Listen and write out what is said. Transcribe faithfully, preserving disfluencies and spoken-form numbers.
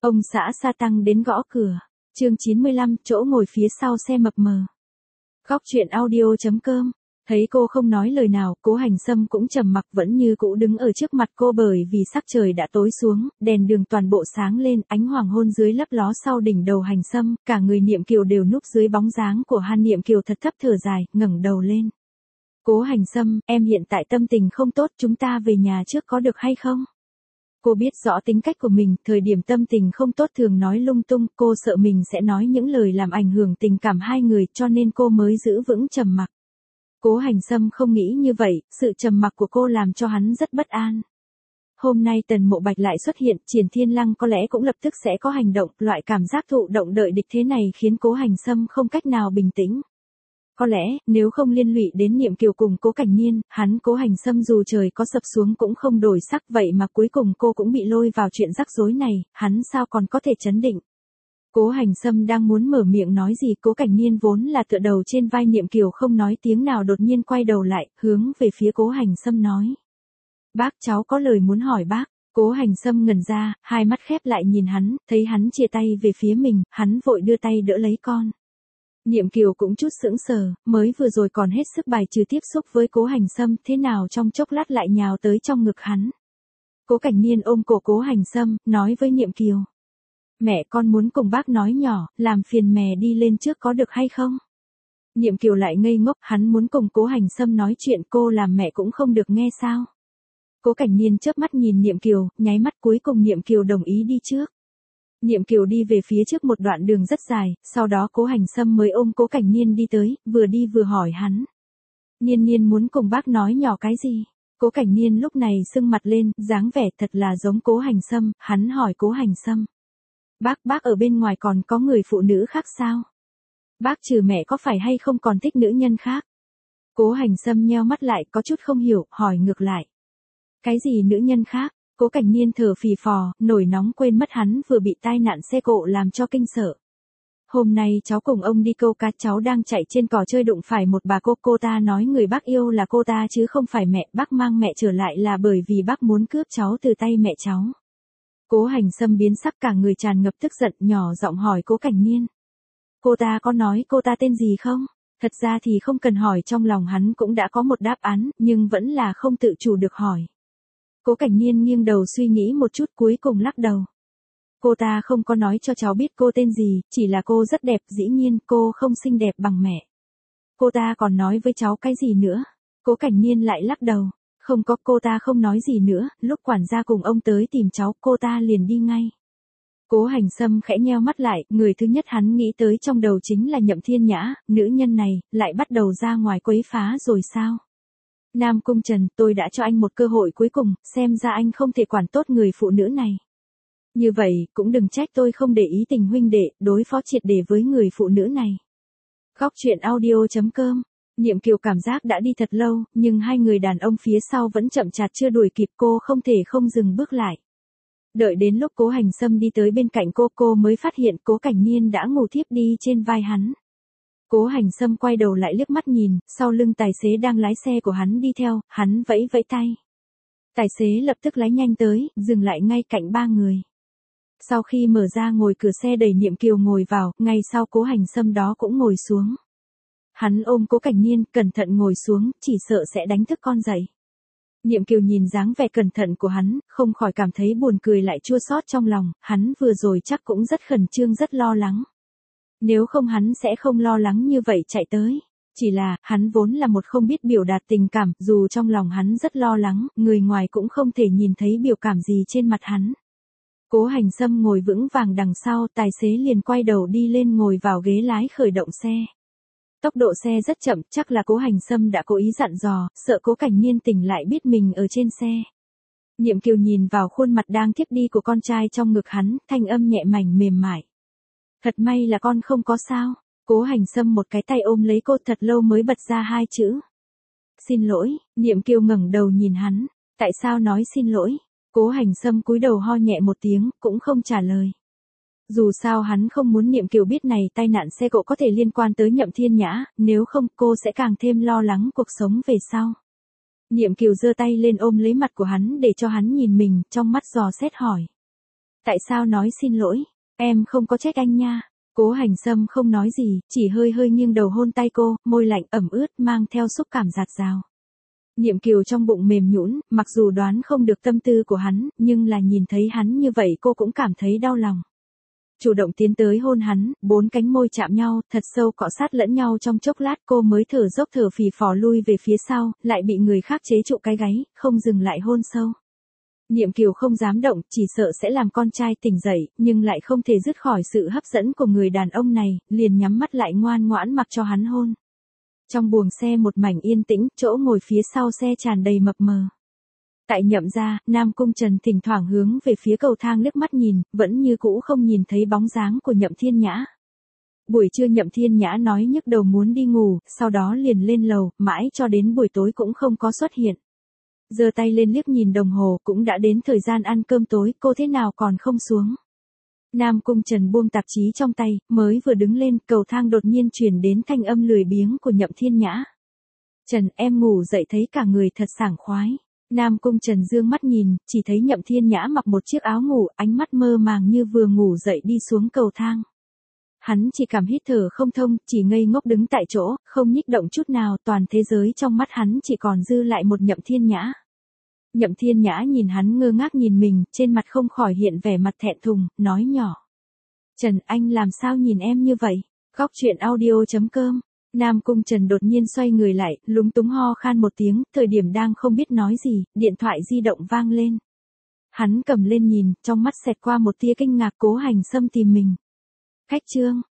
Ông xã Sa Tăng đến gõ cửa. Chương chín mươi lăm, chỗ ngồi phía sau xe mập mờ. Góc truyện audio chấm com. Thấy cô không nói lời nào, Cố Hành Sâm cũng trầm mặc, vẫn như cũ đứng ở trước mặt cô, bởi vì sắc trời đã tối xuống, đèn đường toàn bộ sáng lên, ánh hoàng hôn dưới lấp ló sau đỉnh đầu Hành Sâm, cả người Niệm Kiều đều núp dưới bóng dáng của Han. Niệm Kiều thật thấp thở dài, ngẩng đầu lên. Cố Hành Sâm, em hiện tại tâm tình không tốt, chúng ta về nhà trước có được hay không? Cô biết rõ tính cách của mình, thời điểm tâm tình không tốt thường nói lung tung, cô sợ mình sẽ nói những lời làm ảnh hưởng tình cảm hai người, cho nên cô mới giữ vững trầm mặc. Cố Hành Sâm không nghĩ như vậy, sự trầm mặc của cô làm cho hắn rất bất an. Hôm nay Tần Mộ Bạch lại xuất hiện, Triển Thiên Lăng có lẽ cũng lập tức sẽ có hành động, loại cảm giác thụ động đợi địch thế này khiến Cố Hành Sâm không cách nào bình tĩnh. Có lẽ, nếu không liên lụy đến Niệm Kiều cùng Cố Cảnh Niên, hắn Cố Hành Sâm dù trời có sập xuống cũng không đổi sắc, vậy mà cuối cùng cô cũng bị lôi vào chuyện rắc rối này, hắn sao còn có thể trấn định. Cố Hành Sâm đang muốn mở miệng nói gì, Cố Cảnh Niên vốn là tựa đầu trên vai Niệm Kiều không nói tiếng nào đột nhiên quay đầu lại, hướng về phía Cố Hành Sâm nói. Bác, cháu có lời muốn hỏi bác. Cố Hành Sâm ngẩn ra, hai mắt khép lại nhìn hắn, thấy hắn chia tay về phía mình, hắn vội đưa tay đỡ lấy con. Niệm Kiều cũng chút sững sờ, mới vừa rồi còn hết sức bài trừ tiếp xúc với Cố Hành Sâm, thế nào trong chốc lát lại nhào tới trong ngực hắn. Cố Cảnh Niên ôm cổ Cố Hành Sâm, nói với Niệm Kiều. Mẹ con muốn cùng bác nói nhỏ, làm phiền mẹ đi lên trước có được hay không? Niệm Kiều lại ngây ngốc, hắn muốn cùng Cố Hành Sâm nói chuyện, cô làm mẹ cũng không được nghe sao? Cố Cảnh Niên chớp mắt nhìn Niệm Kiều, nháy mắt, cuối cùng Niệm Kiều đồng ý đi trước. Niệm Kiều đi về phía trước một đoạn đường rất dài, sau đó Cố Hành Sâm mới ôm Cố Cảnh Niên đi tới, vừa đi vừa hỏi hắn. Niên Niên muốn cùng bác nói nhỏ cái gì? Cố Cảnh Niên lúc này sưng mặt lên, dáng vẻ thật là giống Cố Hành Sâm, hắn hỏi Cố Hành Sâm. Bác, bác ở bên ngoài còn có người phụ nữ khác sao? Bác trừ mẹ có phải hay không còn thích nữ nhân khác? Cố Hành Sâm nheo mắt lại, có chút không hiểu, hỏi ngược lại. Cái gì nữ nhân khác? Cố Cảnh Niên thở phì phò, nổi nóng quên mất hắn vừa bị tai nạn xe cộ làm cho kinh sợ. Hôm nay cháu cùng ông đi câu cá, cháu đang chạy trên cỏ chơi đụng phải một bà cô, cô ta nói người bác yêu là cô ta chứ không phải mẹ, bác mang mẹ trở lại là bởi vì bác muốn cướp cháu từ tay mẹ cháu. Cố Hành Sâm biến sắc, cả người tràn ngập tức giận, nhỏ giọng hỏi Cố Cảnh Niên. Cô ta có nói cô ta tên gì không? Thật ra thì không cần hỏi, trong lòng hắn cũng đã có một đáp án, nhưng vẫn là không tự chủ được hỏi. Cố Cảnh Niên nghiêng đầu suy nghĩ một chút, cuối cùng lắc đầu. Cô ta không có nói cho cháu biết cô tên gì, chỉ là cô rất đẹp, dĩ nhiên cô không xinh đẹp bằng mẹ. Cô ta còn nói với cháu cái gì nữa? Cố Cảnh Niên lại lắc đầu. Không có, cô ta không nói gì nữa, lúc quản gia cùng ông tới tìm cháu, cô ta liền đi ngay. Cố Hành Sâm khẽ nheo mắt lại, người thứ nhất hắn nghĩ tới trong đầu chính là Nhậm Thiên Nhã, nữ nhân này, lại bắt đầu ra ngoài quấy phá rồi sao? Nam Cung Trần, tôi đã cho anh một cơ hội cuối cùng, xem ra anh không thể quản tốt người phụ nữ này. Như vậy, cũng đừng trách tôi không để ý tình huynh đệ, đối phó triệt để với người phụ nữ này. Góc truyện audio chấm com. Niệm Kiều cảm giác đã đi thật lâu, nhưng hai người đàn ông phía sau vẫn chậm chạp chưa đuổi kịp, cô không thể không dừng bước lại. Đợi đến lúc Cố Hành Sâm đi tới bên cạnh cô, cô mới phát hiện Cố Cảnh Niên đã ngủ thiếp đi trên vai hắn. Cố Hành Sâm quay đầu lại liếc mắt nhìn, sau lưng tài xế đang lái xe của hắn đi theo, hắn vẫy vẫy tay. Tài xế lập tức lái nhanh tới, dừng lại ngay cạnh ba người. Sau khi mở ra ngồi cửa xe đẩy Niệm Kiều ngồi vào, ngay sau Cố Hành Sâm đó cũng ngồi xuống. Hắn ôm Cố Cảnh Niên, cẩn thận ngồi xuống, chỉ sợ sẽ đánh thức con dậy. Niệm Kiều nhìn dáng vẻ cẩn thận của hắn, không khỏi cảm thấy buồn cười lại chua xót trong lòng, hắn vừa rồi chắc cũng rất khẩn trương rất lo lắng. Nếu không hắn sẽ không lo lắng như vậy chạy tới. Chỉ là, hắn vốn là một không biết biểu đạt tình cảm, dù trong lòng hắn rất lo lắng, người ngoài cũng không thể nhìn thấy biểu cảm gì trên mặt hắn. Cố Hành Sâm ngồi vững vàng đằng sau, tài xế liền quay đầu đi lên ngồi vào ghế lái khởi động xe. Tốc độ xe rất chậm, chắc là Cố Hành Sâm đã cố ý dặn dò, sợ Cố Cảnh Niên tỉnh lại biết mình ở trên xe. Niệm Kiều nhìn vào khuôn mặt đang thiếp đi của con trai trong ngực hắn, thanh âm nhẹ mảnh mềm mại. Thật may là con không có sao. Cố Hành Sâm một cái tay ôm lấy cô, thật lâu mới bật ra hai chữ. Xin lỗi. Niệm Kiều ngẩng đầu nhìn hắn. Tại sao nói xin lỗi? Cố Hành Sâm cúi đầu ho nhẹ một tiếng, cũng không trả lời. Dù sao hắn không muốn Niệm Kiều biết này tai nạn xe cộ có thể liên quan tới Nhậm Thiên Nhã, nếu không cô sẽ càng thêm lo lắng cuộc sống về sau. Niệm Kiều giơ tay lên ôm lấy mặt của hắn để cho hắn nhìn mình, trong mắt dò xét hỏi. Tại sao nói xin lỗi? Em không có trách anh nha. Cố Hành Sâm không nói gì, chỉ hơi hơi nghiêng đầu hôn tay cô, môi lạnh ẩm ướt mang theo xúc cảm dạt dào. Niệm Kiều trong bụng mềm nhũn, mặc dù đoán không được tâm tư của hắn, nhưng là nhìn thấy hắn như vậy cô cũng cảm thấy đau lòng. Chủ động tiến tới hôn hắn, bốn cánh môi chạm nhau, thật sâu cọ sát lẫn nhau trong chốc lát cô mới thở dốc thở phì phò lui về phía sau, lại bị người khác chế trụ cái gáy, không dừng lại hôn sâu. Niệm Kiều không dám động, chỉ sợ sẽ làm con trai tỉnh dậy, nhưng lại không thể dứt khỏi sự hấp dẫn của người đàn ông này, liền nhắm mắt lại ngoan ngoãn mặc cho hắn hôn. Trong buồng xe một mảnh yên tĩnh, chỗ ngồi phía sau xe tràn đầy mập mờ. Tại Nhậm gia, Nam Cung Trần thỉnh thoảng hướng về phía cầu thang liếc mắt nhìn, vẫn như cũ không nhìn thấy bóng dáng của Nhậm Thiên Nhã. Buổi trưa Nhậm Thiên Nhã nói nhức đầu muốn đi ngủ, sau đó liền lên lầu, mãi cho đến buổi tối cũng không có xuất hiện. Giơ tay lên liếc nhìn đồng hồ, cũng đã đến thời gian ăn cơm tối, cô thế nào còn không xuống. Nam Cung Trần buông tạp chí trong tay, mới vừa đứng lên, cầu thang đột nhiên truyền đến thanh âm lười biếng của Nhậm Thiên Nhã. Trần, em ngủ dậy thấy cả người thật sảng khoái. Nam Cung Trần dương mắt nhìn, chỉ thấy Nhậm Thiên Nhã mặc một chiếc áo ngủ, ánh mắt mơ màng như vừa ngủ dậy đi xuống cầu thang. Hắn chỉ cảm hít thở không thông, chỉ ngây ngốc đứng tại chỗ, không nhích động chút nào, toàn thế giới trong mắt hắn chỉ còn dư lại một Nhậm Thiên Nhã. Nhậm Thiên Nhã nhìn hắn ngơ ngác nhìn mình, trên mặt không khỏi hiện vẻ mặt thẹn thùng, nói nhỏ. Trần, anh làm sao nhìn em như vậy? Góc truyện audio chấm com. Nam Cung Trần đột nhiên xoay người lại, lúng túng ho khan một tiếng, thời điểm đang không biết nói gì, điện thoại di động vang lên. Hắn cầm lên nhìn, trong mắt xẹt qua một tia kinh ngạc. Cố Hành Sâm tìm mình. Khách trương,